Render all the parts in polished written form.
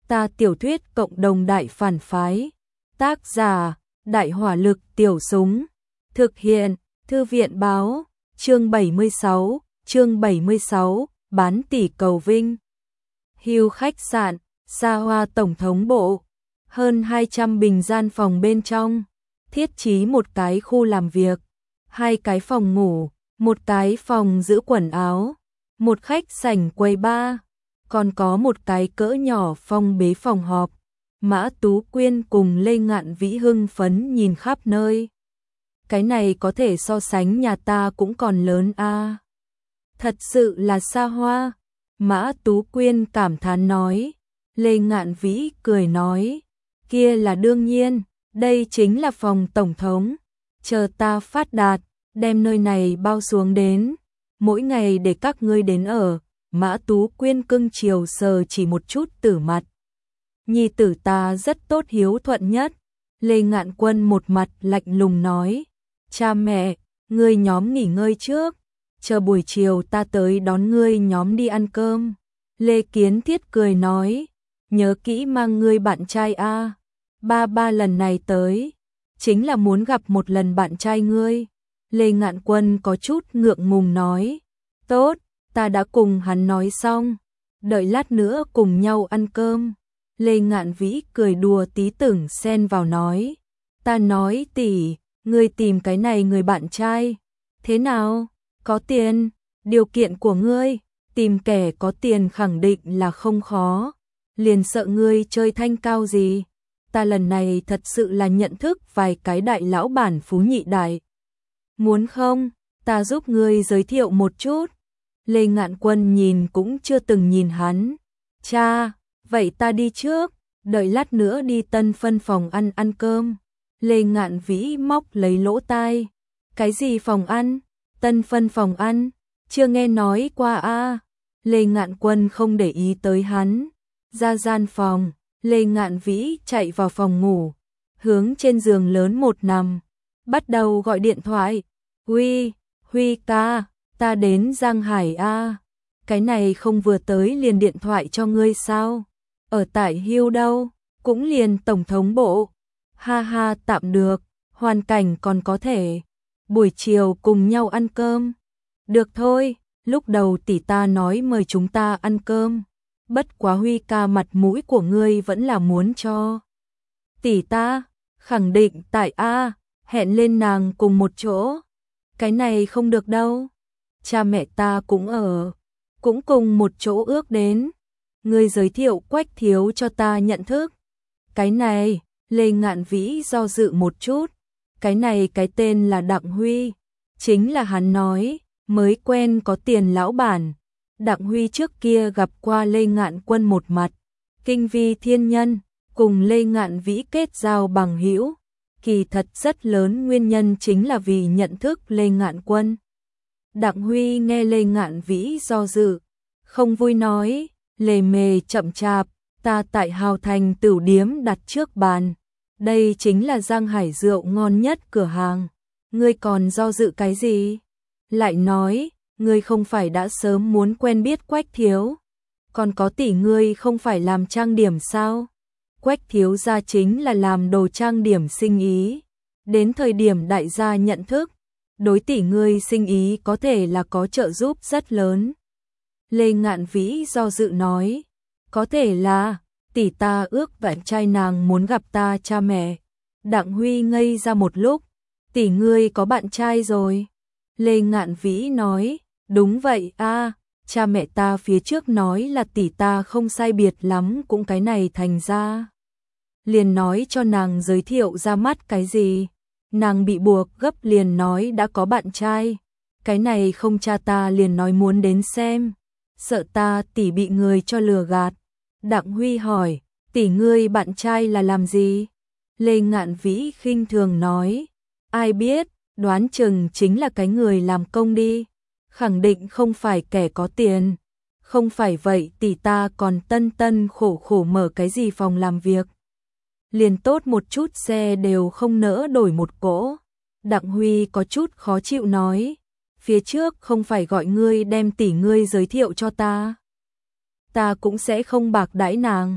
Ta tiểu thuyết cộng đồng đại phản phái. Tác giả, Đại hỏa lực tiểu súng. Thực hiện, Thư viện báo, chương 76, bán tỷ cầu vinh. Hill khách sạn, xa hoa tổng thống bộ. Hơn 200 bình gian phòng bên trong. Thiết trí một cái khu làm việc, 2 cái phòng ngủ, một cái phòng giữ quần áo, một khách sảnh quầy bar, còn có một cái cỡ nhỏ phong bế phòng họp. Mã Tú Quyên cùng Lê Ngạn Vĩ hưng phấn nhìn khắp nơi. Cái này có thể so sánh nhà ta cũng còn lớn a. Thật sự là xa hoa. Mã Tú Quyên cảm thán nói. Lê Ngạn Vĩ cười nói, kia là đương nhiên, đây chính là phòng tổng thống. Chờ ta phát đạt, đem nơi này bao xuống đến, mỗi ngày để các ngươi đến ở. Mã Tú Quyên cưng chiều sờ chỉ một chút Tử mặt. Nhi tử ta rất tốt hiếu thuận nhất. Lê Ngạn Quân một mặt lạnh lùng nói, cha mẹ, ngươi nhóm nghỉ ngơi trước, chờ buổi chiều ta tới đón ngươi nhóm đi ăn cơm. Lê Kiến Thiết cười nói, nhớ kỹ mang ngươi bạn trai a. Ba lần này tới, chính là muốn gặp một lần bạn trai ngươi. Lê Ngạn Quân có chút ngượng ngùng nói, tốt, ta đã cùng hắn nói xong, đợi lát nữa cùng nhau ăn cơm. Lê Ngạn Vĩ cười đùa tí tưởng xen vào nói, ta nói tỷ, ngươi tìm cái này người bạn trai, thế nào, có tiền, điều kiện của ngươi, tìm kẻ có tiền khẳng định là không khó, liền sợ ngươi chơi thanh cao gì. Ta lần này thật sự là nhận thức vài cái đại lão bản phú nhị đại. Muốn không, ta giúp ngươi giới thiệu một chút. Lê Ngạn Quân nhìn cũng chưa từng nhìn hắn. Cha, vậy ta đi trước, đợi lát nữa đi Tân Phân phòng ăn cơm. Lê Ngạn Vĩ móc lấy lỗ tai. Cái gì phòng ăn? Tân Phân phòng ăn? Chưa nghe nói qua a. Lê Ngạn Quân không để ý tới hắn. Ra gian phòng, Lê Ngạn Vĩ chạy vào phòng ngủ, hướng trên giường lớn một nằm, bắt đầu gọi điện thoại. Huy ca, ta đến Giang Hải a. Cái này không vừa tới liền điện thoại cho ngươi sao? Ở tại Hill đâu, cũng liền tổng thống bộ. Ha ha, tạm được, hoàn cảnh còn có thể. Buổi chiều cùng nhau ăn cơm. Được thôi, lúc đầu tỷ ta nói mời chúng ta ăn cơm. Bất quá Huy ca mặt mũi của ngươi vẫn là muốn cho tỷ ta, khẳng định tại a, hẹn lên nàng cùng một chỗ. Cái này không được đâu. Cha mẹ ta cũng cùng một chỗ ước đến. Ngươi giới thiệu Quách thiếu cho ta nhận thức. Cái này, Lê Ngạn Vĩ do dự một chút. Cái này cái tên là Đặng Huy, chính là hắn nói, mới quen có tiền lão bản. Đặng Huy trước kia gặp qua Lê Ngạn Quân một mặt, kinh vi thiên nhân, cùng Lê Ngạn Vĩ kết giao bằng hữu. Kỳ thật rất lớn nguyên nhân chính là vì nhận thức Lê Ngạn Quân. Đặng Huy nghe Lê Ngạn Vĩ do dự, không vui nói, lề mề chậm chạp, ta tại Hào Thành Tửu Điếm đặt trước bàn. Đây chính là Giang Hải rượu ngon nhất cửa hàng. Ngươi còn do dự cái gì? Lại nói, ngươi không phải đã sớm muốn quen biết Quách thiếu, còn có tỷ ngươi không phải làm trang điểm sao? Quách thiếu gia chính là làm đồ trang điểm sinh ý, đến thời điểm đại gia nhận thức, đối tỷ ngươi sinh ý có thể là có trợ giúp rất lớn. Lê Ngạn Vĩ do dự nói, có thể là tỷ ta ước bạn trai nàng muốn gặp ta cha mẹ. Đặng Huy ngây ra một lúc, tỷ ngươi có bạn trai rồi. Lê Ngạn Vĩ nói, đúng vậy a, cha mẹ ta phía trước nói là tỷ ta không sai biệt lắm cũng cái này thành ra. Liền nói cho nàng giới thiệu ra mắt cái gì, nàng bị buộc gấp liền nói đã có bạn trai. Cái này không cha ta liền nói muốn đến xem, sợ ta tỷ bị người cho lừa gạt. Đặng Huy hỏi, tỷ ngươi bạn trai là làm gì? Lê Ngạn Vĩ khinh thường nói, ai biết, đoán chừng chính là cái người làm công đi, khẳng định không phải kẻ có tiền. Không phải vậy tỷ ta còn tân khổ khổ mở cái gì phòng làm việc. Liền tốt một chút xe đều không nỡ đổi một cỗ. Đặng Huy có chút khó chịu nói, phía trước không phải gọi ngươi đem tỷ ngươi giới thiệu cho ta. Ta cũng sẽ không bạc đãi nàng.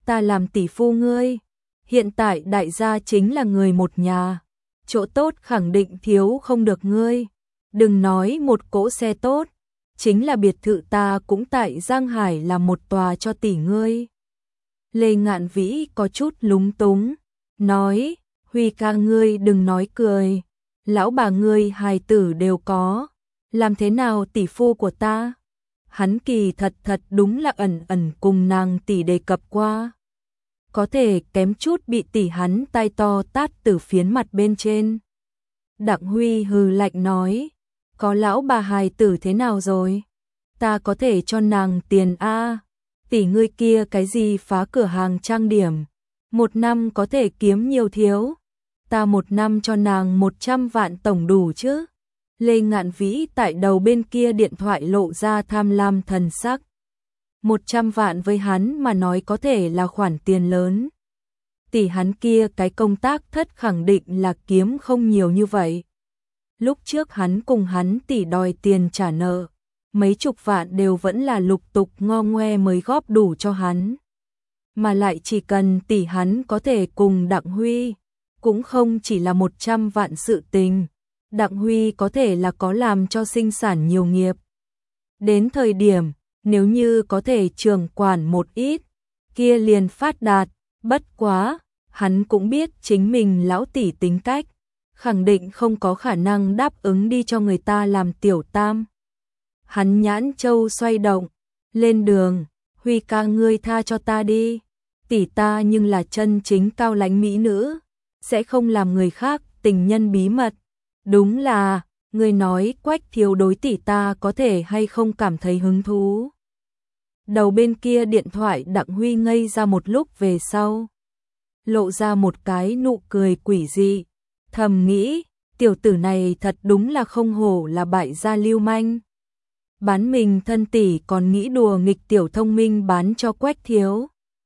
ta làm tỷ phu ngươi. Hiện tại đại gia chính là người một nhà, chỗ tốt khẳng định thiếu không được ngươi. Đừng nói một cỗ xe tốt, chính là biệt thự ta cũng tại Giang Hải làm một tòa cho tỷ ngươi. Lê Ngạn Vĩ có chút lúng túng, nói, Huy ca ngươi đừng nói cười, lão bà ngươi hài tử đều có, làm thế nào tỷ phu của ta? Hắn kỳ thật đúng là ẩn ẩn cùng nàng tỷ đề cập qua. Có thể kém chút bị tỷ hắn tay to tát từ phiến mặt bên trên. Đặng Huy hừ lạnh nói, có lão bà hài tử thế nào rồi? Ta có thể cho nàng tiền a. Tỷ ngươi kia cái gì phá cửa hàng trang điểm, một năm có thể kiếm nhiều thiếu. Ta một năm cho nàng 100 vạn tổng đủ chứ. Lê Ngạn Vĩ tại đầu bên kia điện thoại lộ ra tham lam thần sắc. 100 vạn với hắn mà nói có thể là khoản tiền lớn. Tỷ hắn kia cái công tác thất khẳng định là kiếm không nhiều như vậy. Lúc trước hắn cùng hắn tỷ đòi tiền trả nợ, mấy chục vạn đều vẫn là lục tục ngo ngoe mới góp đủ cho hắn. Mà lại chỉ cần tỷ hắn có thể cùng Đặng Huy, cũng không chỉ là 100 vạn sự tình. Đặng Huy có thể là có làm cho sinh sản nhiều nghiệp. Đến thời điểm, nếu như có thể trưởng quản một ít, kia liền phát đạt, bất quá, hắn cũng biết chính mình lão tỷ tính cách, khẳng định không có khả năng đáp ứng đi cho người ta làm tiểu tam. Hắn nhãn châu xoay động, lên đường, Huy ca ngươi tha cho ta đi, tỷ ta nhưng là chân chính cao lãnh mỹ nữ, sẽ không làm người khác tình nhân bí mật. Đúng là, ngươi nói Quách thiếu đối tỷ ta có thể hay không cảm thấy hứng thú. Đầu bên kia điện thoại Đặng Huy ngây ra một lúc về sau, lộ ra một cái nụ cười quỷ dị, thầm nghĩ, tiểu tử này thật đúng là không hổ là bại gia lưu manh. Bán mình thân tỷ còn nghĩ đùa nghịch tiểu thông minh bán cho Quách thiếu.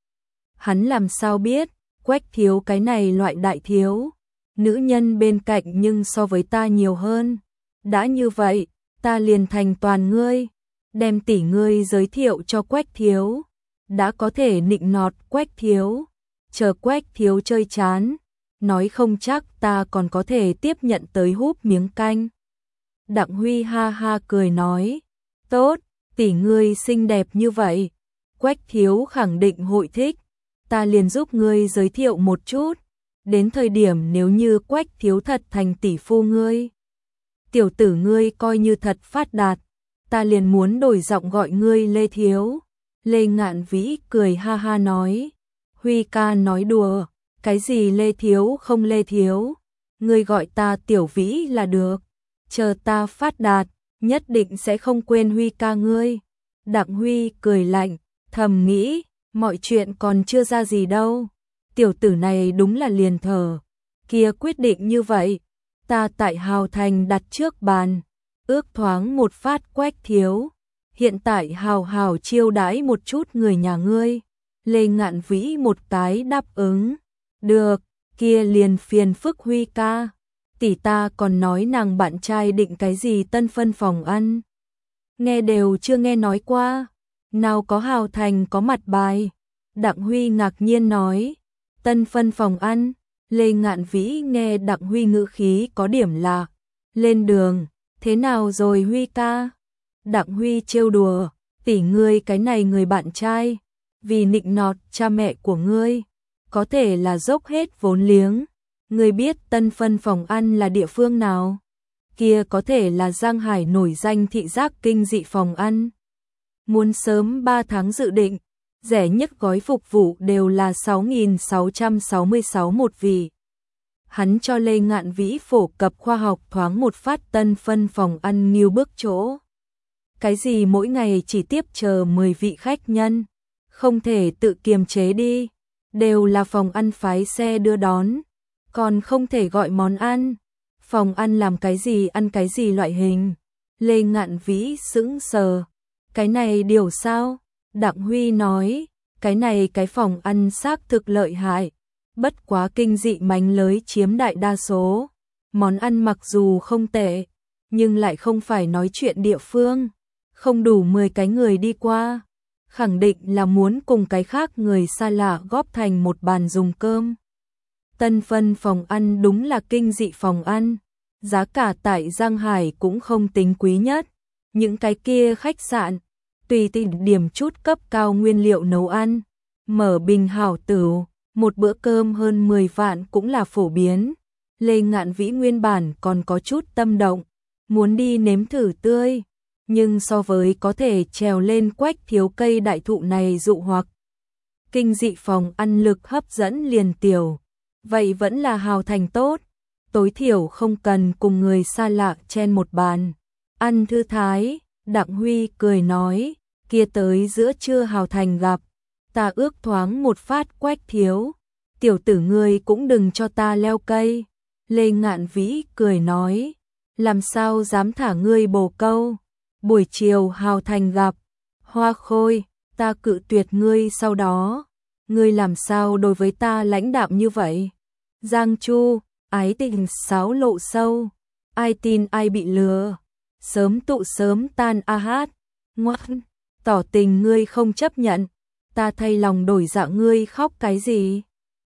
Hắn làm sao biết, Quách thiếu cái này loại đại thiếu, nữ nhân bên cạnh nhưng so với ta nhiều hơn. Đã như vậy, ta liền thành toàn ngươi, đem tỷ ngươi giới thiệu cho Quách thiếu, đã có thể nịnh nọt Quách thiếu, chờ Quách thiếu chơi chán, nói không chắc ta còn có thể tiếp nhận tới húp miếng canh. Đặng Huy ha ha cười nói, tốt, tỷ ngươi xinh đẹp như vậy, Quách thiếu khẳng định hội thích, ta liền giúp ngươi giới thiệu một chút, đến thời điểm nếu như Quách thiếu thật thành tỷ phu ngươi, tiểu tử ngươi coi như thật phát đạt, ta liền muốn đổi giọng gọi ngươi Lê thiếu. Lê Ngạn Vĩ cười ha ha nói, Huy ca nói đùa, cái gì Lê thiếu không Lê thiếu, ngươi gọi ta Tiểu Vĩ là được, chờ ta phát đạt, nhất định sẽ không quên Huy ca ngươi. Đặng Huy cười lạnh, thầm nghĩ, mọi chuyện còn chưa ra gì đâu, tiểu tử này đúng là liền thờ, kia quyết định như vậy, ta tại Hào Thành đặt trước bàn, ước thoáng một phát Quách thiếu, hiện tại hào hào chiêu đãi một chút người nhà ngươi. Lê Ngạn Vĩ một cái đáp ứng, được, kia liền phiền phức Huy ca, tỷ ta còn nói nàng bạn trai định cái gì tân phân phòng ăn, nghe đều chưa nghe nói qua, nào có Hào Thành có mặt bài. Đặng Huy ngạc nhiên nói, tân phân phòng ăn. Lê Ngạn Vĩ nghe Đặng Huy ngữ khí có điểm lạ, lên đường, thế nào rồi Huy ca? Đặng Huy trêu đùa, tỷ ngươi cái này người bạn trai, vì nịnh nọt cha mẹ của ngươi, có thể là dốc hết vốn liếng. Ngươi biết tân phân phòng ăn là địa phương nào? Kia có thể là Giang Hải nổi danh thị giác kinh dị phòng ăn. Muốn sớm 3 tháng dự định, rẻ nhất gói phục vụ đều là 6.666 một vị. Hắn cho Lê Ngạn Vĩ phổ cập khoa học thoáng một phát tân phân phòng ăn nghiêu bước chỗ. Cái gì mỗi ngày chỉ tiếp chờ 10 vị khách nhân, không thể tự kiềm chế đi, đều là phòng ăn phái xe đưa đón, còn không thể gọi món ăn. Phòng ăn làm cái gì ăn cái gì loại hình. Lê Ngạn Vĩ sững sờ, cái này điều sao? Đặng Huy nói, cái này cái phòng ăn xác thực lợi hại, bất quá kinh dị mánh lới chiếm đại đa số. Món ăn mặc dù không tệ, nhưng lại không phải nói chuyện địa phương, không đủ 10 cái người đi qua. khẳng định là muốn cùng cái khác người xa lạ góp thành một bàn dùng cơm. Tân Phân phòng ăn đúng là kinh dị phòng ăn, giá cả tại Giang Hải cũng không tính quý nhất, những cái kia khách sạn, tùy tiện điểm chút cấp cao nguyên liệu nấu ăn, mở bình hảo tửu, một bữa cơm hơn 10 vạn cũng là phổ biến. Lê Ngạn Vĩ nguyên bản còn có chút tâm động, muốn đi nếm thử tươi, nhưng so với có thể trèo lên quách thiếu cây đại thụ này dụ hoặc kinh dị phòng ăn lực hấp dẫn liền tiểu, vậy vẫn là Hào Thành tốt, tối thiểu không cần cùng người xa lạ chen một bàn. Ăn thư thái, Đặng Huy cười nói, kia tới giữa trưa Hào Thành gặp, ta ước thoáng một phát quách thiếu, tiểu tử ngươi cũng đừng cho ta leo cây. Lê Ngạn Vĩ cười nói, làm sao dám thả ngươi bồ câu, buổi chiều Hào Thành gặp, Hoa Khôi, ta cự tuyệt ngươi sau đó, ngươi làm sao đối với ta lãnh đạm như vậy. Giang Chu, ái tình sáo lộ sâu, ai tin ai bị lừa, sớm tụ sớm tan a hát, ngoan, tỏ tình ngươi không chấp nhận, ta thay lòng đổi dạ ngươi khóc cái gì.